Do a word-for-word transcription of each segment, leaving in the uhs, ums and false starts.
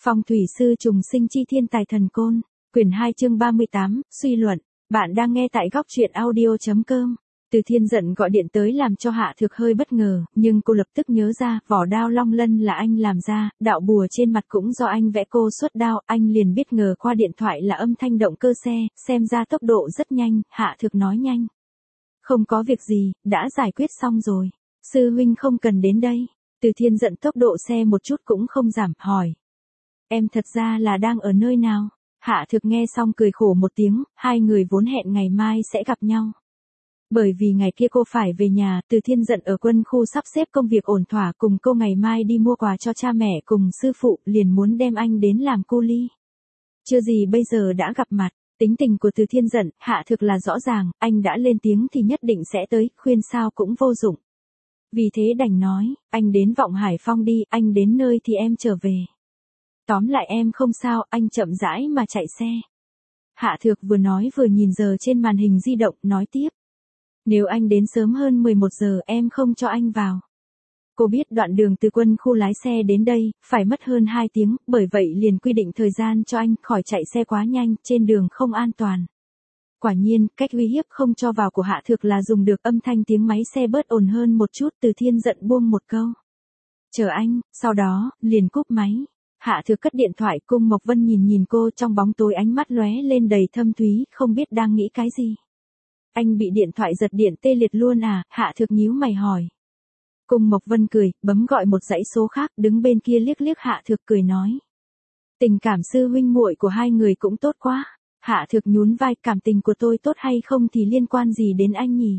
Phong thủy sư trùng sinh chi thiên tài thần côn, quyển hai chương ba mươi tám, suy luận, bạn đang nghe tại góc truyện audio.com. Từ Thiên giận gọi điện tới làm cho Hạ Thược hơi bất ngờ, nhưng cô lập tức nhớ ra, vỏ đao long lân là anh làm ra, đạo bùa trên mặt cũng do anh vẽ, cô xuất đao, anh liền biết ngờ qua điện thoại là âm thanh động cơ xe, xem ra tốc độ rất nhanh, Hạ Thược nói nhanh. Không có việc gì, đã giải quyết xong rồi. Sư huynh không cần đến đây. Từ Thiên giận tốc độ xe một chút cũng không giảm, hỏi. Em thật ra là đang ở nơi nào? Hạ Thược nghe xong cười khổ một tiếng, hai người vốn hẹn ngày mai sẽ gặp nhau. Bởi vì ngày kia cô phải về nhà, Từ Thiên giận ở quân khu sắp xếp công việc ổn thỏa, cùng cô ngày mai đi mua quà cho cha mẹ cùng sư phụ, liền muốn đem anh đến làm cu ly. Chưa gì bây giờ đã gặp mặt, tính tình của Từ Thiên giận, Hạ Thược là rõ ràng, anh đã lên tiếng thì nhất định sẽ tới, khuyên sao cũng vô dụng. Vì thế đành nói, anh đến Vọng Hải Phong đi, anh đến nơi thì em trở về. Tóm lại em không sao, anh chậm rãi mà chạy xe. Hạ Thược vừa nói vừa nhìn giờ trên màn hình di động, nói tiếp. Nếu anh đến sớm hơn mười một giờ em không cho anh vào. Cô biết đoạn đường từ quân khu lái xe đến đây, phải mất hơn hai tiếng, bởi vậy liền quy định thời gian cho anh, khỏi chạy xe quá nhanh, trên đường không an toàn. Quả nhiên, cách uy hiếp không cho vào của Hạ Thược là dùng được, âm thanh tiếng máy xe bớt ồn hơn một chút. Từ Thiên giận buông một câu. Chờ anh, sau đó, liền cúp máy. Hạ Thược cất điện thoại, Cung Mộc Vân nhìn nhìn cô trong bóng tối, ánh mắt lóe lên đầy thâm thúy, không biết đang nghĩ cái gì. Anh bị điện thoại giật điện tê liệt luôn à? Hạ Thược nhíu mày hỏi. Cung Mộc Vân cười, bấm gọi một dãy số khác, đứng bên kia liếc liếc Hạ Thược cười nói. Tình cảm sư huynh muội của hai người cũng tốt quá. Hạ Thược nhún vai, cảm tình của tôi tốt hay không thì liên quan gì đến anh nhỉ?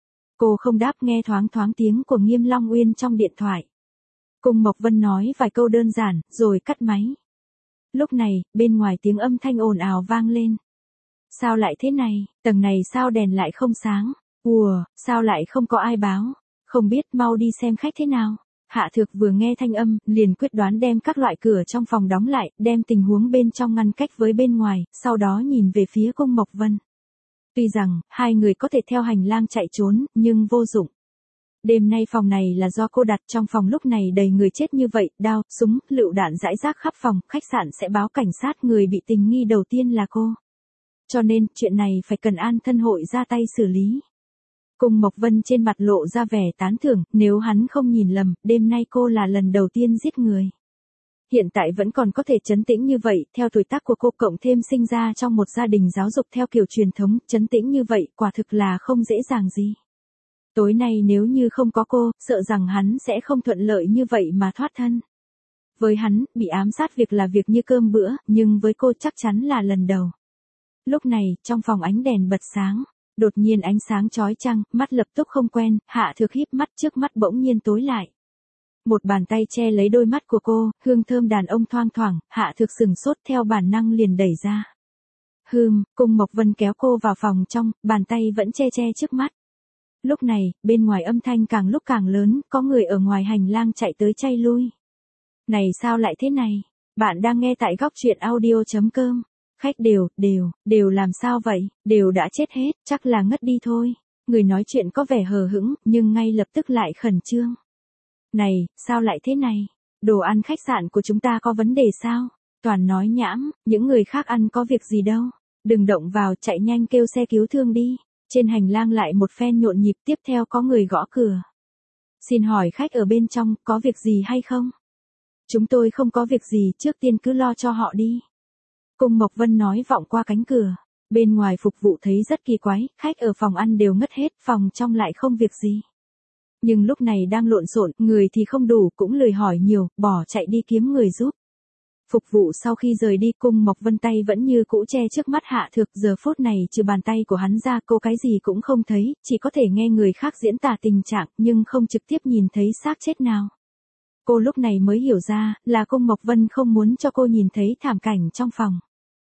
Cô không đáp, nghe thoáng thoáng tiếng của Nghiêm Long Uyên trong điện thoại. Cung Mộc Vân nói vài câu đơn giản, rồi cắt máy. Lúc này, bên ngoài tiếng âm thanh ồn ào vang lên. Sao lại thế này, tầng này sao đèn lại không sáng? Ùa, sao lại không có ai báo? Không biết, mau đi xem khách thế nào. Hạ Thược vừa nghe thanh âm, liền quyết đoán đem các loại cửa trong phòng đóng lại, đem tình huống bên trong ngăn cách với bên ngoài, sau đó nhìn về phía Cung Mộc Vân. Tuy rằng, hai người có thể theo hành lang chạy trốn, nhưng vô dụng. Đêm nay phòng này là do cô đặt, trong phòng lúc này đầy người chết như vậy, đao, súng, lựu đạn rải rác khắp phòng, khách sạn sẽ báo cảnh sát, người bị tình nghi đầu tiên là cô. Cho nên, chuyện này phải cần An Thân Hội ra tay xử lý. Cung Mộc Vân trên mặt lộ ra vẻ tán thưởng, nếu hắn không nhìn lầm, đêm nay cô là lần đầu tiên giết người. Hiện tại vẫn còn có thể trấn tĩnh như vậy, theo tuổi tác của cô cộng thêm sinh ra trong một gia đình giáo dục theo kiểu truyền thống, trấn tĩnh như vậy, quả thực là không dễ dàng gì. Tối nay nếu như không có cô, sợ rằng hắn sẽ không thuận lợi như vậy mà thoát thân. Với hắn, bị ám sát việc là việc như cơm bữa, nhưng với cô chắc chắn là lần đầu. Lúc này, trong phòng ánh đèn bật sáng. Đột nhiên ánh sáng chói chang, mắt lập tức không quen, Hạ Thược híp mắt, trước mắt bỗng nhiên tối lại. Một bàn tay che lấy đôi mắt của cô, hương thơm đàn ông thoang thoảng, Hạ Thược sừng sốt, theo bản năng liền đẩy ra. Hừm, Cung Mộc Vân kéo cô vào phòng trong, bàn tay vẫn che che trước mắt. Lúc này, bên ngoài âm thanh càng lúc càng lớn, có người ở ngoài hành lang chạy tới chay lui. Này sao lại thế này? Bạn đang nghe tại góc truyện audio.com. Khách đều, đều, đều làm sao vậy? Đều đã chết hết, chắc là ngất đi thôi. Người nói chuyện có vẻ hờ hững, nhưng ngay lập tức lại khẩn trương. Này, sao lại thế này? Đồ ăn khách sạn của chúng ta có vấn đề sao? Toàn nói nhảm, những người khác ăn có việc gì đâu. Đừng động vào, chạy nhanh kêu xe cứu thương đi. Trên hành lang lại một phen nhộn nhịp, tiếp theo có người gõ cửa. Xin hỏi khách ở bên trong, có việc gì hay không? Chúng tôi không có việc gì, trước tiên cứ lo cho họ đi. Cung Mộc Vân nói vọng qua cánh cửa. Bên ngoài phục vụ thấy rất kỳ quái, khách ở phòng ăn đều ngất hết, phòng trong lại không việc gì. Nhưng lúc này đang lộn xộn, người thì không đủ, cũng lười hỏi nhiều, bỏ chạy đi kiếm người giúp. Phục vụ sau khi rời đi, Cung Mộc Vân tay vẫn như cũ che trước mắt Hạ Thược, giờ phút này trừ bàn tay của hắn ra, cô cái gì cũng không thấy, chỉ có thể nghe người khác diễn tả tình trạng, nhưng không trực tiếp nhìn thấy xác chết nào. Cô lúc này mới hiểu ra, là Cung Mộc Vân không muốn cho cô nhìn thấy thảm cảnh trong phòng.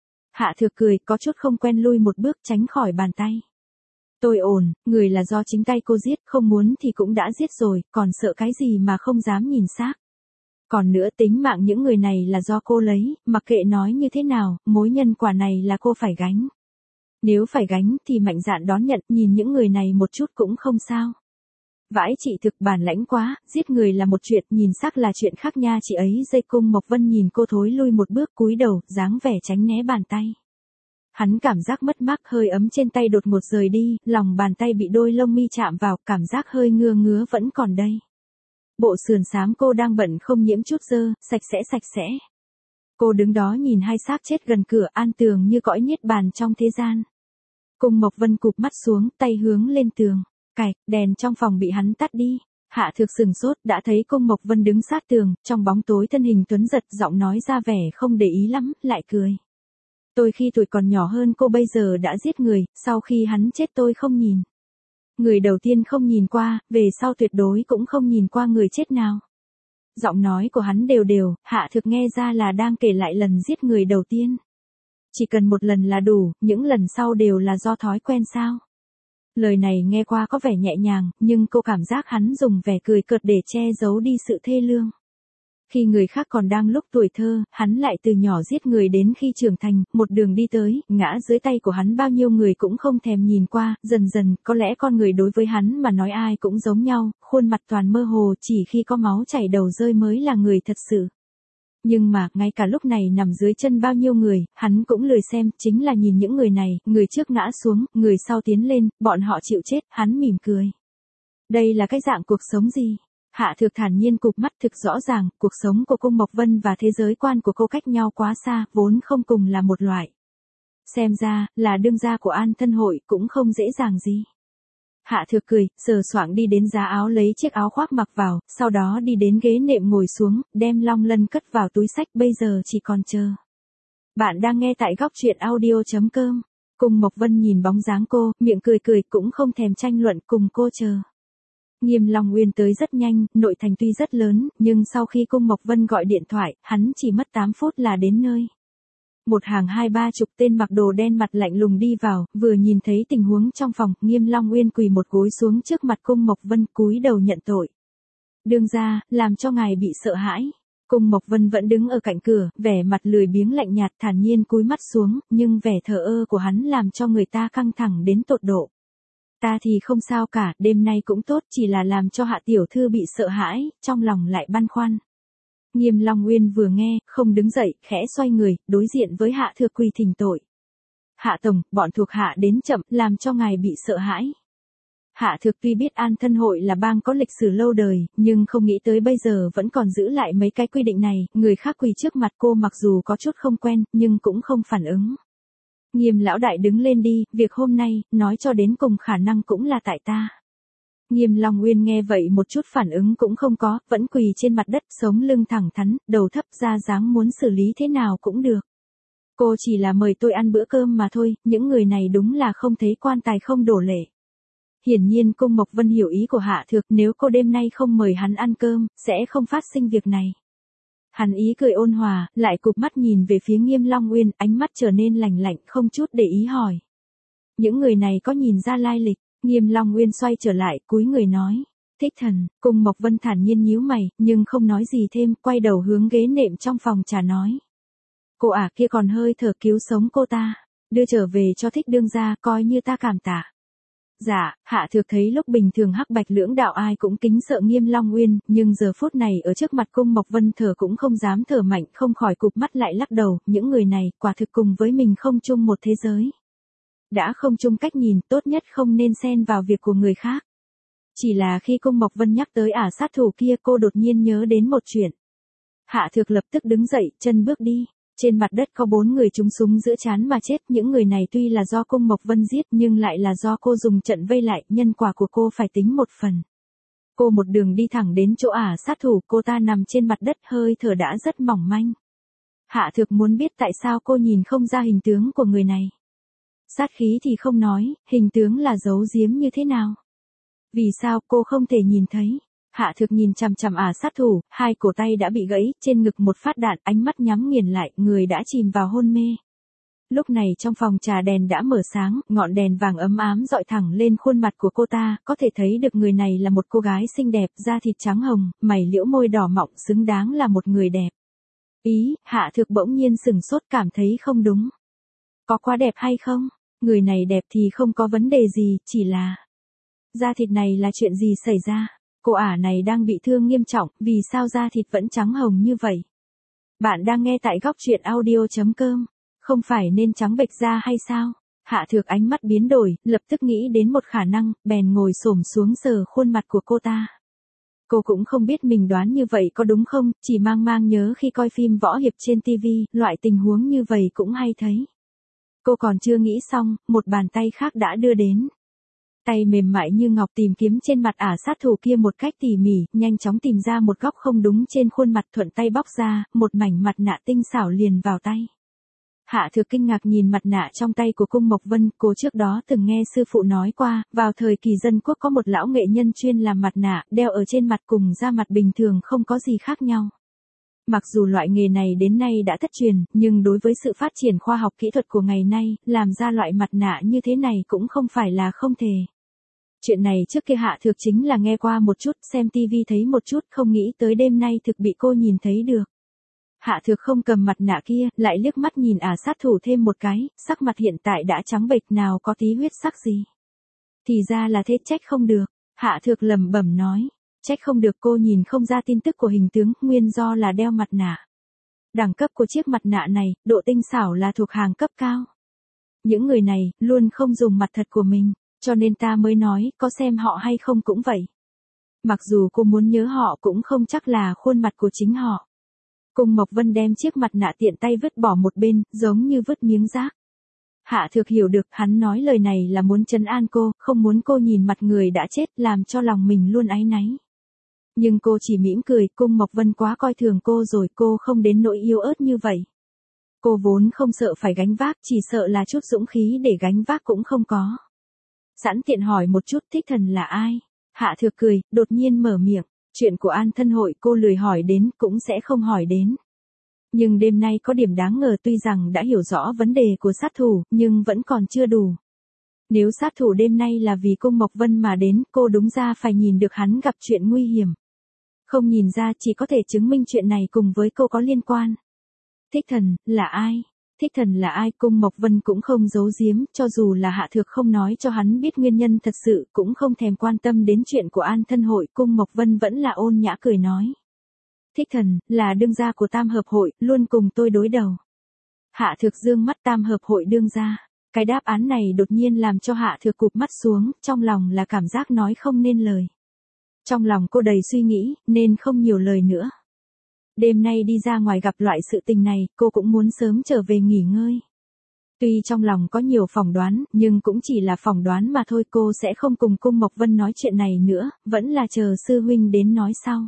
Hạ Thược cười, có chút không quen, lui một bước tránh khỏi bàn tay. Tôi ổn, người là do chính tay cô giết, không muốn thì cũng đã giết rồi, còn sợ cái gì mà không dám nhìn xác. Còn nữa, tính mạng những người này là do cô lấy, mặc kệ nói như thế nào, mối nhân quả này là cô phải gánh. Nếu phải gánh thì mạnh dạn đón nhận, nhìn những người này một chút cũng không sao. Vãi chị thực bản lãnh quá, giết người là một chuyện, nhìn xác là chuyện khác nha chị ấy. Dây Cung Mộc Vân nhìn cô thối lui một bước cúi đầu, dáng vẻ tránh né bàn tay. Hắn cảm giác mất mát, hơi ấm trên tay đột ngột rời đi, lòng bàn tay bị đôi lông mi chạm vào, cảm giác hơi ngứa ngứa vẫn còn đây. Bộ sườn xám cô đang bận không nhiễm chút dơ, sạch sẽ sạch sẽ. Cô đứng đó nhìn hai xác chết gần cửa, an tường như cõi niết bàn trong thế gian. Cung Mộc Vân cụp mắt xuống, tay hướng lên tường. Cạch, đèn trong phòng bị hắn tắt đi. Hạ Thược sừng sốt, đã thấy Cung Mộc Vân đứng sát tường, trong bóng tối thân hình tuấn giật, giọng nói ra vẻ không để ý lắm, lại cười. Tôi khi tuổi còn nhỏ hơn cô bây giờ đã giết người, sau khi hắn chết tôi không nhìn. Người đầu tiên không nhìn qua, về sau tuyệt đối cũng không nhìn qua người chết nào. Giọng nói của hắn đều đều, Hạ Thược nghe ra là đang kể lại lần giết người đầu tiên. Chỉ cần một lần là đủ, những lần sau đều là do thói quen sao. Lời này nghe qua có vẻ nhẹ nhàng, nhưng cô cảm giác hắn dùng vẻ cười cợt để che giấu đi sự thê lương. Khi người khác còn đang lúc tuổi thơ, hắn lại từ nhỏ giết người đến khi trưởng thành, một đường đi tới, ngã dưới tay của hắn bao nhiêu người cũng không thèm nhìn qua, dần dần, có lẽ con người đối với hắn mà nói ai cũng giống nhau, khuôn mặt toàn mơ hồ, chỉ khi có máu chảy đầu rơi mới là người thật sự. Nhưng mà, ngay cả lúc này nằm dưới chân bao nhiêu người, hắn cũng lười xem, chính là nhìn những người này, người trước ngã xuống, người sau tiến lên, bọn họ chịu chết, hắn mỉm cười. Đây là cái dạng cuộc sống gì? Hạ Thược thản nhiên cụp mắt, thực rõ ràng, cuộc sống của Cung Mộc Vân và thế giới quan của cô cách nhau quá xa, vốn không cùng là một loại. Xem ra, là đương gia của An Thân Hội cũng không dễ dàng gì. Hạ Thược cười, sờ soạng đi đến giá áo lấy chiếc áo khoác mặc vào, sau đó đi đến ghế nệm ngồi xuống, đem Long Lân cất vào túi xách, bây giờ chỉ còn chờ. Bạn đang nghe tại góc truyện audio chấm com. Cung Mộc Vân nhìn bóng dáng cô, miệng cười cười cũng không thèm tranh luận, cùng cô chờ. Nghiêm Long Uyên tới rất nhanh, nội thành tuy rất lớn, nhưng sau khi Cung Mộc Vân gọi điện thoại, hắn chỉ mất tám phút là đến nơi. Một hàng hai ba chục tên mặc đồ đen mặt lạnh lùng đi vào, vừa nhìn thấy tình huống trong phòng, Nghiêm Long Uyên quỳ một gối xuống trước mặt Cung Mộc Vân, cúi đầu nhận tội. Đương gia, làm cho ngài bị sợ hãi. Cung Mộc Vân vẫn đứng ở cạnh cửa, vẻ mặt lười biếng lạnh nhạt, thản nhiên cúi mắt xuống, nhưng vẻ thờ ơ của hắn làm cho người ta căng thẳng đến tột độ. Ta thì không sao cả, đêm nay cũng tốt, chỉ là làm cho Hạ tiểu thư bị sợ hãi, trong lòng lại băn khoăn. Nghiêm Long Uyên vừa nghe, không đứng dậy, khẽ xoay người, đối diện với Hạ Thược quỳ thỉnh tội. Hạ tổng, bọn thuộc hạ đến chậm, làm cho ngài bị sợ hãi. Hạ Thược tuy biết An Thân Hội là bang có lịch sử lâu đời, nhưng không nghĩ tới bây giờ vẫn còn giữ lại mấy cái quy định này, người khác quỳ trước mặt cô mặc dù có chút không quen, nhưng cũng không phản ứng. Nghiêm lão đại đứng lên đi, việc hôm nay, nói cho đến cùng khả năng cũng là tại ta. Nghiêm Long Uyên nghe vậy một chút phản ứng cũng không có, vẫn quỳ trên mặt đất, sống lưng thẳng thắn, đầu thấp ra dáng muốn xử lý thế nào cũng được. Cô chỉ là mời tôi ăn bữa cơm mà thôi, những người này đúng là không thấy quan tài không đổ lệ. Hiển nhiên Cung Mộc Vân hiểu ý của Hạ Thược, nếu cô đêm nay không mời hắn ăn cơm, sẽ không phát sinh việc này. Hắn ý cười ôn hòa, lại cụp mắt nhìn về phía Nghiêm Long Uyên, ánh mắt trở nên lạnh lạnh, không chút để ý hỏi. Những người này có nhìn ra lai lịch? Nghiêm Long Uyên xoay trở lại, cúi người nói. Thích thần, Cung Mộc Vân thản nhiên nhíu mày, nhưng không nói gì thêm, quay đầu hướng ghế nệm trong phòng trà nói. Cô ả kia còn hơi thở cứu sống cô ta, đưa trở về cho Thích đương gia, coi như ta cảm tạ. Dạ, Hạ Thược thấy lúc bình thường hắc bạch lưỡng đạo ai cũng kính sợ Nghiêm Long Uyên, nhưng giờ phút này ở trước mặt Cung Mộc Vân thở cũng không dám thở mạnh, không khỏi cụp mắt lại lắc đầu, những người này, quả thực cùng với mình không chung một thế giới. Đã không chung cách nhìn, tốt nhất không nên xen vào việc của người khác. Chỉ là khi Cung Mộc Vân nhắc tới ả sát thủ kia, cô đột nhiên nhớ đến một chuyện. Hạ Thược lập tức đứng dậy, chân bước đi. Trên mặt đất có bốn người trúng súng giữa trán mà chết, những người này tuy là do Cung Mộc Vân giết nhưng lại là do cô dùng trận vây lại, nhân quả của cô phải tính một phần. Cô một đường đi thẳng đến chỗ ả sát thủ, cô ta nằm trên mặt đất, hơi thở đã rất mỏng manh. Hạ Thược muốn biết tại sao cô nhìn không ra hình tướng của người này. Sát khí thì không nói, hình tướng là giấu giếm như thế nào? Vì sao cô không thể nhìn thấy? Hạ Thược nhìn chằm chằm ả sát thủ, hai cổ tay đã bị gãy, trên ngực một phát đạn, ánh mắt nhắm nghiền lại, người đã chìm vào hôn mê. Lúc này trong phòng trà đèn đã mở sáng, ngọn đèn vàng ấm ám dọi thẳng lên khuôn mặt của cô ta, có thể thấy được người này là một cô gái xinh đẹp, da thịt trắng hồng, mày liễu môi đỏ mọng, xứng đáng là một người đẹp. Ý, Hạ Thược bỗng nhiên sừng sốt, cảm thấy không đúng. Có quá đẹp hay không? Người này đẹp thì không có vấn đề gì, chỉ là... Da thịt này là chuyện gì xảy ra? Cô ả này đang bị thương nghiêm trọng, vì sao da thịt vẫn trắng hồng như vậy? Bạn đang nghe tại góc truyện audio.com. Không phải nên trắng bệch da hay sao? Hạ Thược ánh mắt biến đổi, lập tức nghĩ đến một khả năng, bèn ngồi xổm xuống sờ khuôn mặt của cô ta. Cô cũng không biết mình đoán như vậy có đúng không, chỉ mang mang nhớ khi coi phim võ hiệp trên ti vi, loại tình huống như vậy cũng hay thấy. Cô còn chưa nghĩ xong, một bàn tay khác đã đưa đến. Tay mềm mại như ngọc tìm kiếm trên mặt ả sát thủ kia một cách tỉ mỉ, nhanh chóng tìm ra một góc không đúng trên khuôn mặt, thuận tay bóc ra, một mảnh mặt nạ tinh xảo liền vào tay. Hạ Thược kinh ngạc nhìn mặt nạ trong tay của Cung Mộc Vân, cô trước đó từng nghe sư phụ nói qua, vào thời kỳ dân quốc có một lão nghệ nhân chuyên làm mặt nạ, đeo ở trên mặt cùng da mặt bình thường không có gì khác nhau. Mặc dù loại nghề này đến nay đã thất truyền, nhưng đối với sự phát triển khoa học kỹ thuật của ngày nay, làm ra loại mặt nạ như thế này cũng không phải là không thể. Chuyện này trước kia Hạ Thược chính là nghe qua một chút, xem tivi thấy một chút, không nghĩ tới đêm nay thực bị cô nhìn thấy được. Hạ Thược không cầm mặt nạ kia, lại liếc mắt nhìn ả sát thủ thêm một cái, sắc mặt hiện tại đã trắng bệch nào có tí huyết sắc gì. Thì ra là thế, trách không được. Hạ Thược lẩm bẩm nói. Trách không được, cô nhìn không ra tin tức của hình tướng, nguyên do là đeo mặt nạ. Đẳng cấp của chiếc mặt nạ này, độ tinh xảo là thuộc hàng cấp cao. Những người này, luôn không dùng mặt thật của mình, cho nên ta mới nói, có xem họ hay không cũng vậy. Mặc dù cô muốn nhớ họ cũng không chắc là khuôn mặt của chính họ. Cung Mộc Vân đem chiếc mặt nạ tiện tay vứt bỏ một bên, giống như vứt miếng rác. Hạ Thược hiểu được, hắn nói lời này là muốn trấn an cô, không muốn cô nhìn mặt người đã chết, làm cho lòng mình luôn áy náy. Nhưng cô chỉ mỉm cười, Cung Mộc Vân quá coi thường cô rồi, cô không đến nỗi yếu ớt như vậy. Cô vốn không sợ phải gánh vác, chỉ sợ là chút dũng khí để gánh vác cũng không có. Sẵn tiện hỏi một chút, Thích Thần là ai? Hạ Thược cười, đột nhiên mở miệng. Chuyện của An Thân Hội cô lười hỏi đến, cũng sẽ không hỏi đến. Nhưng đêm nay có điểm đáng ngờ, tuy rằng đã hiểu rõ vấn đề của sát thủ, nhưng vẫn còn chưa đủ. Nếu sát thủ đêm nay là vì Cung Mộc Vân mà đến, cô đúng ra phải nhìn được hắn gặp chuyện nguy hiểm. Không nhìn ra chỉ có thể chứng minh chuyện này cùng với cô có liên quan. Thích Thần, là ai? Thích Thần là ai? Cung Mộc Vân cũng không giấu giếm, cho dù là Hạ Thược không nói cho hắn biết nguyên nhân thật sự, cũng không thèm quan tâm đến chuyện của An Thân Hội, Cung Mộc Vân vẫn là ôn nhã cười nói. Thích Thần, là đương gia của Tam Hợp Hội, luôn cùng tôi đối đầu. Hạ Thược dương mắt, Tam Hợp Hội đương gia. Cái đáp án này đột nhiên làm cho Hạ Thược cụp mắt xuống, trong lòng là cảm giác nói không nên lời. Trong lòng cô đầy suy nghĩ, nên không nhiều lời nữa. Đêm nay đi ra ngoài gặp loại sự tình này, cô cũng muốn sớm trở về nghỉ ngơi. Tuy trong lòng có nhiều phỏng đoán, nhưng cũng chỉ là phỏng đoán mà thôi, cô sẽ không cùng Cung Mộc Vân nói chuyện này nữa, vẫn là chờ sư huynh đến nói sau.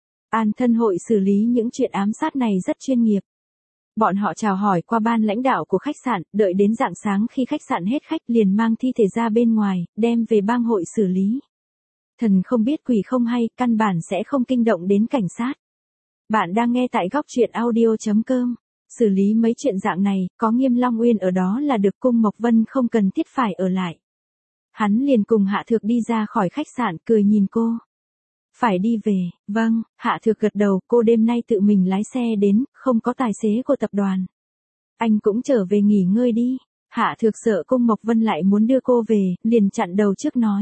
An Thân Hội xử lý những chuyện ám sát này rất chuyên nghiệp. Bọn họ chào hỏi qua ban lãnh đạo của khách sạn, đợi đến rạng sáng khi khách sạn hết khách liền mang thi thể ra bên ngoài, đem về bang hội xử lý. Thần không biết quỷ không hay, căn bản sẽ không kinh động đến cảnh sát. Bạn đang nghe tại góc truyện audio.com. Xử lý mấy chuyện dạng này, có Nghiêm Long Uyên ở đó là được, Cung Mộc Vân không cần thiết phải ở lại. Hắn liền cùng Hạ Thược đi ra khỏi khách sạn, cười nhìn cô. Phải đi về, vâng, Hạ Thược gật đầu, cô đêm nay tự mình lái xe đến, không có tài xế của tập đoàn. Anh cũng trở về nghỉ ngơi đi. Hạ Thược sợ Cung Mộc Vân lại muốn đưa cô về, liền chặn đầu trước nói.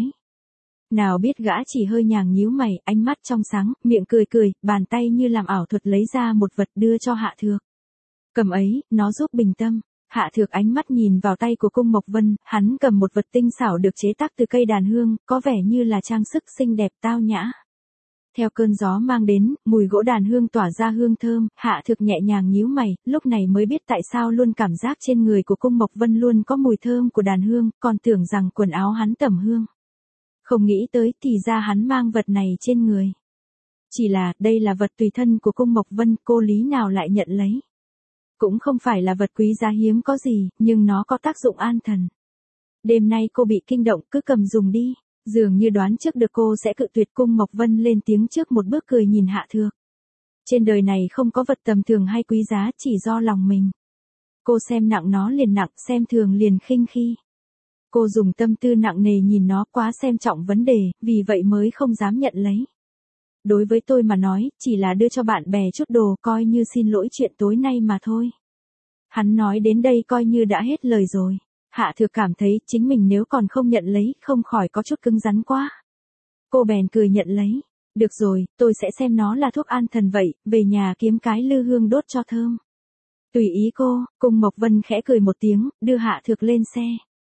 Nào biết gã chỉ hơi nhàng nhíu mày, ánh mắt trong sáng, miệng cười cười, bàn tay như làm ảo thuật lấy ra một vật đưa cho Hạ Thược. Cầm ấy, nó giúp bình tâm. Hạ Thược ánh mắt nhìn vào tay của Cung Mộc Vân, hắn cầm một vật tinh xảo được chế tác từ cây đàn hương, có vẻ như là trang sức xinh đẹp tao nhã. Theo cơn gió mang đến, mùi gỗ đàn hương tỏa ra hương thơm, Hạ Thược nhẹ nhàng nhíu mày, lúc này mới biết tại sao luôn cảm giác trên người của Cung Mộc Vân luôn có mùi thơm của đàn hương, còn tưởng rằng quần áo hắn tẩm hương. Không nghĩ tới thì ra hắn mang vật này trên người. Chỉ là, đây là vật tùy thân của Cung Mộc Vân, cô lý nào lại nhận lấy. Cũng không phải là vật quý giá hiếm có gì, nhưng nó có tác dụng an thần. Đêm nay cô bị kinh động, cứ cầm dùng đi. Dường như đoán trước được cô sẽ cự tuyệt, Cung Mộc Vân lên tiếng trước một bước cười nhìn Hạ Thược. Trên đời này không có vật tầm thường hay quý giá, chỉ do lòng mình. Cô xem nặng nó liền nặng, xem thường liền khinh khi. Cô dùng tâm tư nặng nề nhìn nó, quá xem trọng vấn đề, vì vậy mới không dám nhận lấy. Đối với tôi mà nói, chỉ là đưa cho bạn bè chút đồ, coi như xin lỗi chuyện tối nay mà thôi. Hắn nói đến đây coi như đã hết lời rồi. Hạ Thược cảm thấy chính mình nếu còn không nhận lấy, không khỏi có chút cứng rắn quá. Cô bèn cười nhận lấy. Được rồi, tôi sẽ xem nó là thuốc an thần vậy, về nhà kiếm cái lư hương đốt cho thơm. Tùy ý cô, Cung Mộc Vân khẽ cười một tiếng, đưa Hạ Thược lên xe.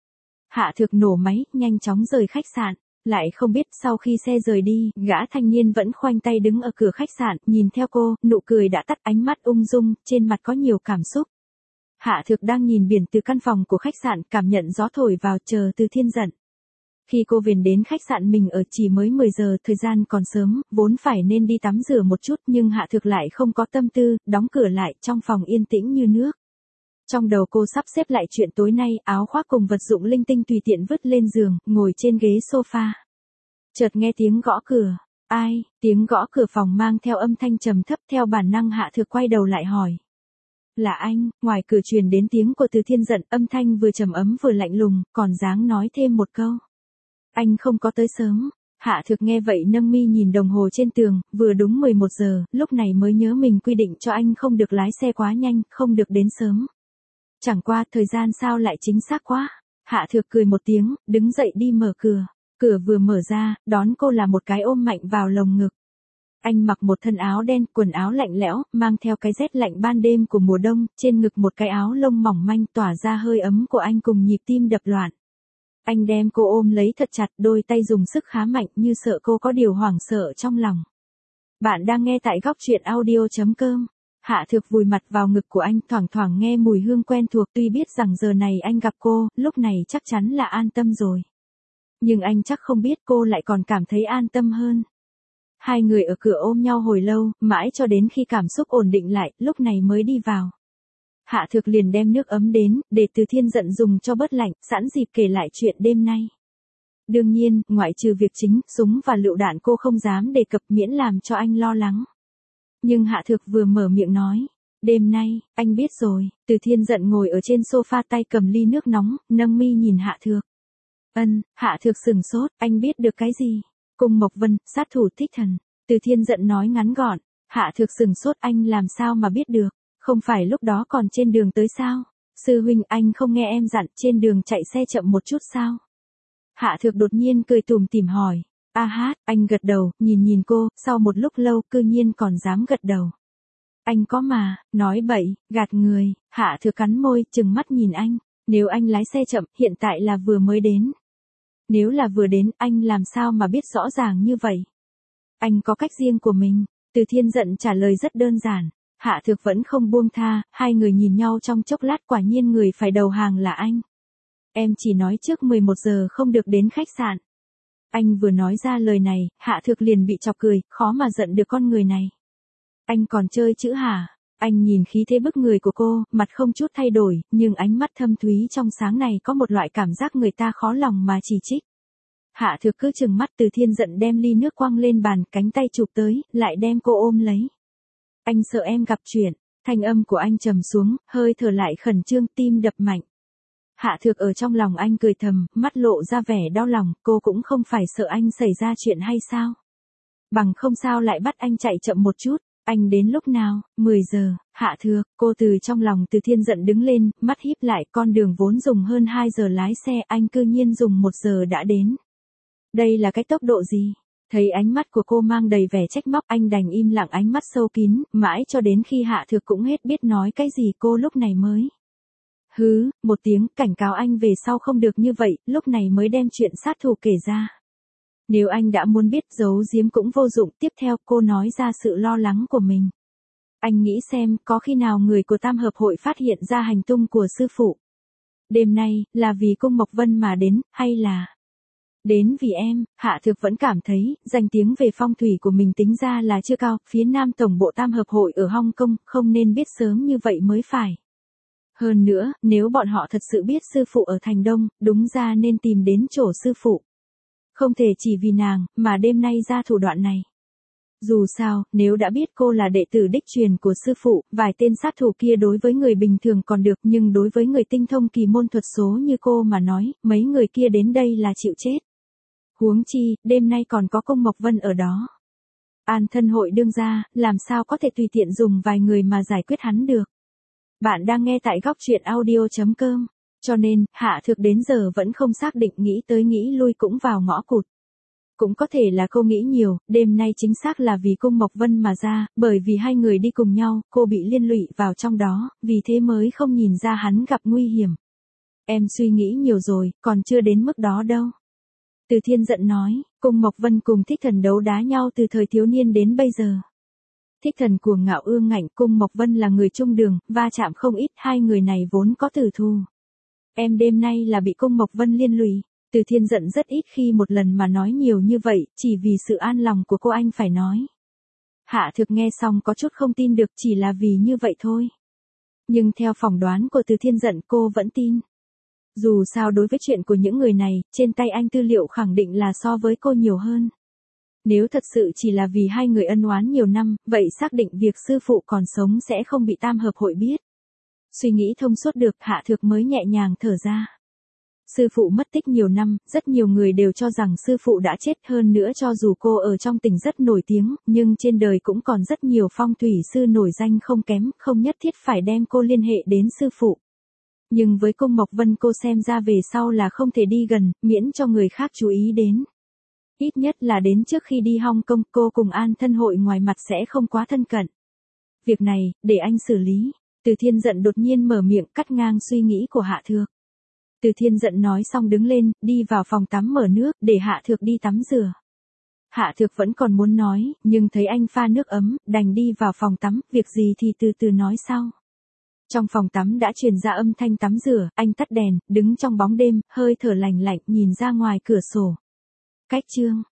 Hạ Thược nổ máy, nhanh chóng rời khách sạn. Lại không biết sau khi xe rời đi, gã thanh niên vẫn khoanh tay đứng ở cửa khách sạn, nhìn theo cô, nụ cười đã tắt, ánh mắt ung dung, trên mặt có nhiều cảm xúc. Hạ Thược đang nhìn biển từ căn phòng của khách sạn, cảm nhận gió thổi vào, chờ Từ Thiên giận. Khi cô về đến khách sạn mình ở chỉ mới mười giờ, thời gian còn sớm, vốn phải nên đi tắm rửa một chút nhưng Hạ Thược lại không có tâm tư, đóng cửa lại, trong phòng yên tĩnh như nước. Trong đầu cô sắp xếp lại chuyện tối nay, áo khoác cùng vật dụng linh tinh tùy tiện vứt lên giường, ngồi trên ghế sofa. Chợt nghe tiếng gõ cửa. Ai? Tiếng gõ cửa phòng mang theo âm thanh trầm thấp, theo bản năng Hạ Thược quay đầu lại hỏi. Là anh. Ngoài cửa truyền đến tiếng của Từ Thiên giận, âm thanh vừa trầm ấm vừa lạnh lùng, còn dáng nói thêm một câu. Anh không có tới sớm. Hạ Thược nghe vậy nâng mi nhìn đồng hồ trên tường, vừa đúng mười một giờ, lúc này mới nhớ mình quy định cho anh không được lái xe quá nhanh, không được đến sớm. Chẳng qua thời gian sao lại chính xác quá. Hạ Thược cười một tiếng, đứng dậy đi mở cửa. Cửa vừa mở ra, đón cô là một cái ôm mạnh vào lồng ngực. Anh mặc một thân áo đen, quần áo lạnh lẽo, mang theo cái rét lạnh ban đêm của mùa đông, trên ngực một cái áo lông mỏng manh tỏa ra hơi ấm của anh cùng nhịp tim đập loạn. Anh đem cô ôm lấy thật chặt, đôi tay dùng sức khá mạnh như sợ cô có điều hoảng sợ trong lòng. Bạn đang nghe tại góc truyện audio chấm com. Hạ Thược vùi mặt vào ngực của anh, thoảng thoảng nghe mùi hương quen thuộc, tuy biết rằng giờ này anh gặp cô, lúc này chắc chắn là an tâm rồi. Nhưng anh chắc không biết cô lại còn cảm thấy an tâm hơn. Hai người ở cửa ôm nhau hồi lâu, mãi cho đến khi cảm xúc ổn định lại, lúc này mới đi vào. Hạ Thược liền đem nước ấm đến, để Từ Thiên giận dùng cho bớt lạnh, sẵn dịp kể lại chuyện đêm nay. Đương nhiên, ngoại trừ việc chính, súng và lựu đạn cô không dám đề cập miễn làm cho anh lo lắng. Nhưng Hạ Thược vừa mở miệng nói, đêm nay, anh biết rồi. Từ Thiên giận ngồi ở trên sofa tay cầm ly nước nóng, nâng mi nhìn Hạ Thược. Ân. Hạ Thược sừng sốt, anh biết được cái gì? Cung Mộc Vân, sát thủ thích thần. Từ Thiên giận nói ngắn gọn. Hạ Thược sừng sốt, anh làm sao mà biết được? Không phải lúc đó còn trên đường tới sao? Sư huynh, anh không nghe em dặn, trên đường chạy xe chậm một chút sao? Hạ Thược đột nhiên cười tủm tỉm hỏi. A hát, anh gật đầu, nhìn nhìn cô, sau một lúc lâu cư nhiên còn dám gật đầu. Anh có mà, nói bậy, gạt người. Hạ Thược cắn môi, trừng mắt nhìn anh. Nếu anh lái xe chậm, hiện tại là vừa mới đến. Nếu là vừa đến, anh làm sao mà biết rõ ràng như vậy? Anh có cách riêng của mình. Từ Thiên giận trả lời rất đơn giản. Hạ Thược vẫn không buông tha, hai người nhìn nhau trong chốc lát, quả nhiên người phải đầu hàng là anh. Em chỉ nói trước mười một giờ không được đến khách sạn. Anh vừa nói ra lời này, Hạ Thược liền bị chọc cười, khó mà giận được con người này. Anh còn chơi chữ hả? Anh nhìn khí thế bức người của cô, mặt không chút thay đổi, nhưng ánh mắt thâm thúy trong sáng này có một loại cảm giác người ta khó lòng mà chỉ trích. Hạ Thược cứ chừng mắt. Từ Thiên giận đem ly nước quăng lên bàn, cánh tay chụp tới, lại đem cô ôm lấy. Anh sợ em gặp chuyện. Thanh âm của anh trầm xuống, hơi thở lại khẩn trương, tim đập mạnh. Hạ Thược ở trong lòng anh cười thầm, mắt lộ ra vẻ đau lòng, cô cũng không phải sợ anh xảy ra chuyện hay sao? Bằng không sao lại bắt anh chạy chậm một chút. Anh đến lúc nào? mười giờ. Hạ Thược, cô từ trong lòng Từ Thiên giận đứng lên, mắt híp lại, con đường vốn dùng hơn hai giờ lái xe, anh cư nhiên dùng một giờ đã đến. Đây là cái tốc độ gì? Thấy ánh mắt của cô mang đầy vẻ trách móc, anh đành im lặng, ánh mắt sâu kín, mãi cho đến khi Hạ Thược cũng hết biết nói cái gì cô lúc này mới. Hứ, một tiếng, cảnh cáo anh về sau không được như vậy, lúc này mới đem chuyện sát thủ kể ra. Nếu anh đã muốn biết, giấu giếm cũng vô dụng. Tiếp theo cô nói ra sự lo lắng của mình. Anh nghĩ xem, có khi nào người của Tam Hợp Hội phát hiện ra hành tung của sư phụ. Đêm nay, là vì Cung Mộc Vân mà đến, hay là... Đến vì em. Hạ Thược vẫn cảm thấy, danh tiếng về phong thủy của mình tính ra là chưa cao, phía Nam Tổng bộ Tam Hợp Hội ở Hong Kong, không nên biết sớm như vậy mới phải. Hơn nữa, nếu bọn họ thật sự biết sư phụ ở Thành Đông, đúng ra nên tìm đến chỗ sư phụ. Không thể chỉ vì nàng, mà đêm nay ra thủ đoạn này. Dù sao, nếu đã biết cô là đệ tử đích truyền của sư phụ, vài tên sát thủ kia đối với người bình thường còn được, nhưng đối với người tinh thông kỳ môn thuật số như cô mà nói, mấy người kia đến đây là chịu chết. Huống chi, đêm nay còn có Cung Mộc Vân ở đó. An thân hội đương gia, làm sao có thể tùy tiện dùng vài người mà giải quyết hắn được. Bạn đang nghe tại góc truyện audio chấm com. Cho nên, Hạ Thược đến giờ vẫn không xác định, nghĩ tới nghĩ lui cũng vào ngõ cụt. Cũng có thể là cô nghĩ nhiều, đêm nay chính xác là vì cung Mộc Vân mà ra, bởi vì hai người đi cùng nhau, cô bị liên lụy vào trong đó, vì thế mới không nhìn ra hắn gặp nguy hiểm. Em suy nghĩ nhiều rồi, còn chưa đến mức đó đâu. Từ Thiên giận nói, cung Mộc Vân cùng Thích Thần đấu đá nhau từ thời thiếu niên đến bây giờ. Thích Thần cuồng ngạo ương ngạnh, cung Mộc Vân là người trung đường, va chạm không ít, hai người này vốn có tử thù. Em đêm nay là bị cung Mộc Vân liên lụy. Từ Thiên giận rất ít khi một lần mà nói nhiều như vậy, chỉ vì sự an lòng của cô anh phải nói. Hạ Thược nghe xong có chút không tin được, chỉ là vì như vậy thôi. Nhưng theo phỏng đoán của Từ Thiên giận cô vẫn tin. Dù sao đối với chuyện của những người này, trên tay anh tư liệu khẳng định là so với cô nhiều hơn. Nếu thật sự chỉ là vì hai người ân oán nhiều năm, vậy xác định việc sư phụ còn sống sẽ không bị tam hợp hội biết. Suy nghĩ thông suốt được, Hạ Thược mới nhẹ nhàng thở ra. Sư phụ mất tích nhiều năm, rất nhiều người đều cho rằng sư phụ đã chết, hơn nữa cho dù cô ở trong tỉnh rất nổi tiếng, nhưng trên đời cũng còn rất nhiều phong thủy sư nổi danh không kém, không nhất thiết phải đem cô liên hệ đến sư phụ. Nhưng với cung Mộc Vân cô xem ra về sau là không thể đi gần, miễn cho người khác chú ý đến. Ít nhất là đến trước khi đi Hong Kong, cô cùng An Thân Hội ngoài mặt sẽ không quá thân cận. Việc này, để anh xử lý. Từ Thiên giận đột nhiên mở miệng cắt ngang suy nghĩ của Hạ Thược. Từ Thiên giận nói xong đứng lên, đi vào phòng tắm mở nước, để Hạ Thược đi tắm rửa. Hạ Thược vẫn còn muốn nói, nhưng thấy anh pha nước ấm, đành đi vào phòng tắm, việc gì thì từ từ nói sau. Trong phòng tắm đã truyền ra âm thanh tắm rửa, anh tắt đèn, đứng trong bóng đêm, hơi thở lành lạnh nhìn ra ngoài cửa sổ. Cách chương